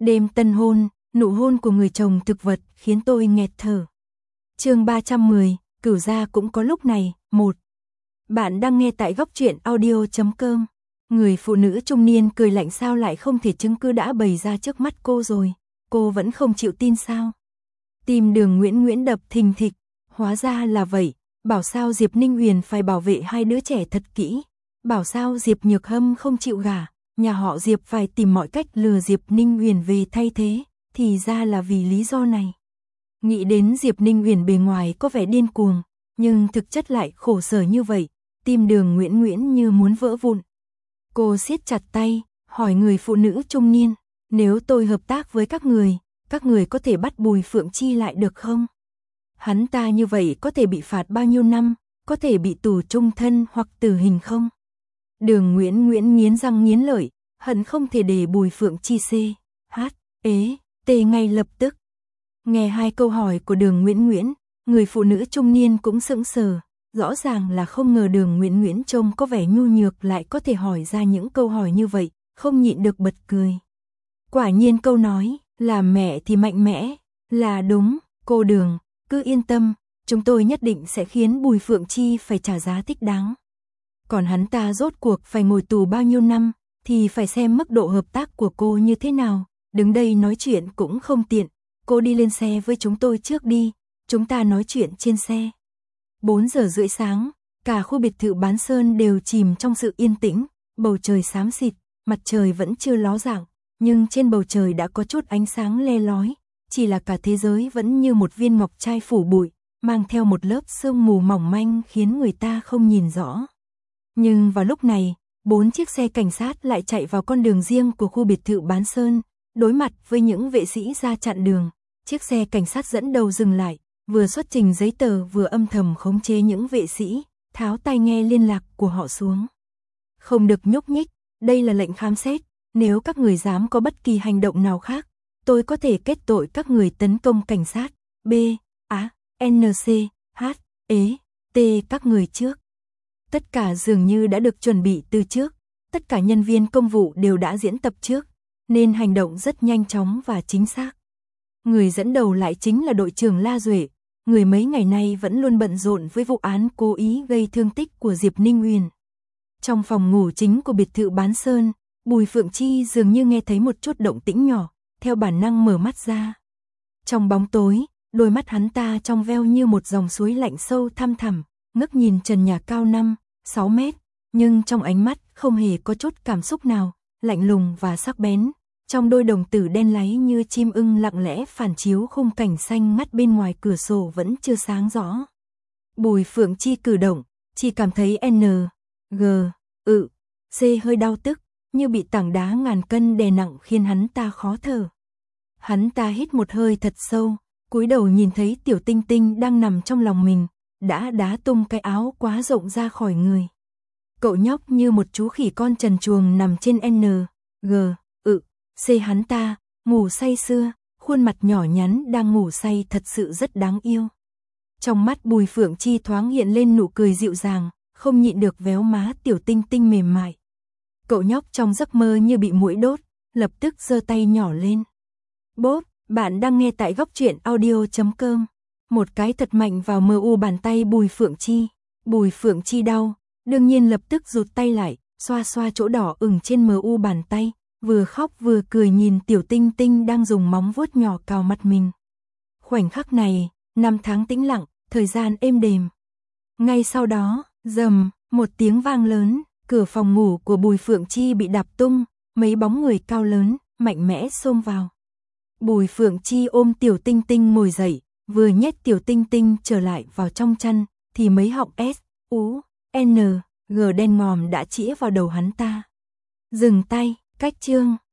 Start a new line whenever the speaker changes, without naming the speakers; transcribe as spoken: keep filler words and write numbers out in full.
Đêm tân hôn, nụ hôn của người chồng thực vật khiến tôi nghẹt thở. Chương ba trăm mười, cửu gia cũng có lúc này. Một. Bạn đang nghe tại góc truyện audio chấm com. Người phụ nữ trung niên cười lạnh, sao lại không thể, chứng cứ đã bày ra trước mắt cô rồi, cô vẫn không chịu tin sao? Tim Đường Nguyễn Nguyễn đập thình thịch, hóa ra là vậy, bảo sao Diệp Ninh Huyền phải bảo vệ hai đứa trẻ thật kỹ, bảo sao Diệp Nhược Hâm không chịu gả, nhà họ Diệp phải tìm mọi cách lừa Diệp Ninh Huyền về thay thế, thì ra là vì lý do này. Nghĩ đến Diệp Ninh Huyền bề ngoài có vẻ điên cuồng, nhưng thực chất lại khổ sở như vậy, tim Đường Nguyễn Nguyễn như muốn vỡ vụn. Cô siết chặt tay, hỏi người phụ nữ trung niên, nếu tôi hợp tác với các người, các người có thể bắt Bùi Phượng Chi lại được không? Hắn ta như vậy có thể bị phạt bao nhiêu năm, có thể bị tù chung thân hoặc tử hình không? Đường Nguyễn Nguyễn nghiến răng nghiến lợi, hận không thể để Bùi Phượng Chi C, H, ế, tê ngay lập tức. Nghe hai câu hỏi của Đường Nguyễn Nguyễn, người phụ nữ trung niên cũng sững sờ, rõ ràng là không ngờ Đường Nguyễn Nguyễn trông có vẻ nhu nhược lại có thể hỏi ra những câu hỏi như vậy, không nhịn được bật cười. Quả nhiên câu nói, là mẹ thì mạnh mẽ, là đúng, cô Đường, cứ yên tâm, chúng tôi nhất định sẽ khiến Bùi Phượng Chi phải trả giá thích đáng. Còn hắn ta rốt cuộc phải ngồi tù bao nhiêu năm, thì phải xem mức độ hợp tác của cô như thế nào, đứng đây nói chuyện cũng không tiện, cô đi lên xe với chúng tôi trước đi, chúng ta nói chuyện trên xe. bốn giờ rưỡi sáng, cả khu biệt thự Bán Sơn đều chìm trong sự yên tĩnh, bầu trời xám xịt, mặt trời vẫn chưa ló dạng, nhưng trên bầu trời đã có chút ánh sáng le lói, chỉ là cả thế giới vẫn như một viên ngọc trai phủ bụi, mang theo một lớp sương mù mỏng manh khiến người ta không nhìn rõ. Nhưng vào lúc này, bốn chiếc xe cảnh sát lại chạy vào con đường riêng của khu biệt thự Bán Sơn, đối mặt với những vệ sĩ ra chặn đường. Chiếc xe cảnh sát dẫn đầu dừng lại, vừa xuất trình giấy tờ vừa âm thầm khống chế những vệ sĩ, tháo tai nghe liên lạc của họ xuống. Không được nhúc nhích, đây là lệnh khám xét, nếu các người dám có bất kỳ hành động nào khác, tôi có thể kết tội các người tấn công cảnh sát. B, A, N, C, H, ế, T các người trước. Tất cả dường như đã được chuẩn bị từ trước, tất cả nhân viên công vụ đều đã diễn tập trước, nên hành động rất nhanh chóng và chính xác. Người dẫn đầu lại chính là đội trưởng La Duệ, người mấy ngày nay vẫn luôn bận rộn với vụ án cố ý gây thương tích của Diệp Ninh Huyền. Trong phòng ngủ chính của biệt thự Bán Sơn, Bùi Phượng Chi dường như nghe thấy một chút động tĩnh nhỏ, theo bản năng mở mắt ra. Trong bóng tối, đôi mắt hắn ta trong veo như một dòng suối lạnh sâu thăm thẳm, ngước nhìn trần nhà cao năm, sáu mét, nhưng trong ánh mắt không hề có chút cảm xúc nào, lạnh lùng và sắc bén. Trong đôi đồng tử đen láy như chim ưng lặng lẽ phản chiếu khung cảnh xanh ngắt bên ngoài cửa sổ vẫn chưa sáng rõ. Bùi Phượng Chi cử động, chỉ cảm thấy N, G, ự, C hơi đau tức, như bị tảng đá ngàn cân đè nặng khiến hắn ta khó thở. Hắn ta hít một hơi thật sâu, cúi đầu nhìn thấy Tiểu Tinh Tinh đang nằm trong lòng mình, đã đá tung cái áo quá rộng ra khỏi người. Cậu nhóc như một chú khỉ con trần truồng nằm trên N, G, ự, C hắn ta, ngủ say sưa, khuôn mặt nhỏ nhắn đang ngủ say thật sự rất đáng yêu. Trong mắt Bùi Phượng Chi thoáng hiện lên nụ cười dịu dàng, không nhịn được véo má Tiểu Tinh Tinh mềm mại. Cậu nhóc trong giấc mơ như bị muỗi đốt, lập tức giơ tay nhỏ lên. Bốp, bạn đang nghe tại góc truyện audio chấm com. Một cái thật mạnh vào mờ u bàn tay Bùi Phượng Chi. Bùi Phượng Chi đau, đương nhiên lập tức rụt tay lại, xoa xoa chỗ đỏ ửng trên mờ u bàn tay, vừa khóc vừa cười nhìn Tiểu Tinh Tinh đang dùng móng vuốt nhỏ cào mặt mình. Khoảnh khắc này, năm tháng tĩnh lặng, thời gian êm đềm. Ngay sau đó, rầm, một tiếng vang lớn, cửa phòng ngủ của Bùi Phượng Chi bị đạp tung, mấy bóng người cao lớn, mạnh mẽ xông vào. Bùi Phượng Chi ôm Tiểu Tinh Tinh ngồi dậy, vừa nhét Tiểu Tinh Tinh trở lại vào trong chăn, thì mấy họng S, U, N, G đen ngòm đã chĩa vào đầu hắn ta. Dừng tay, cách chương.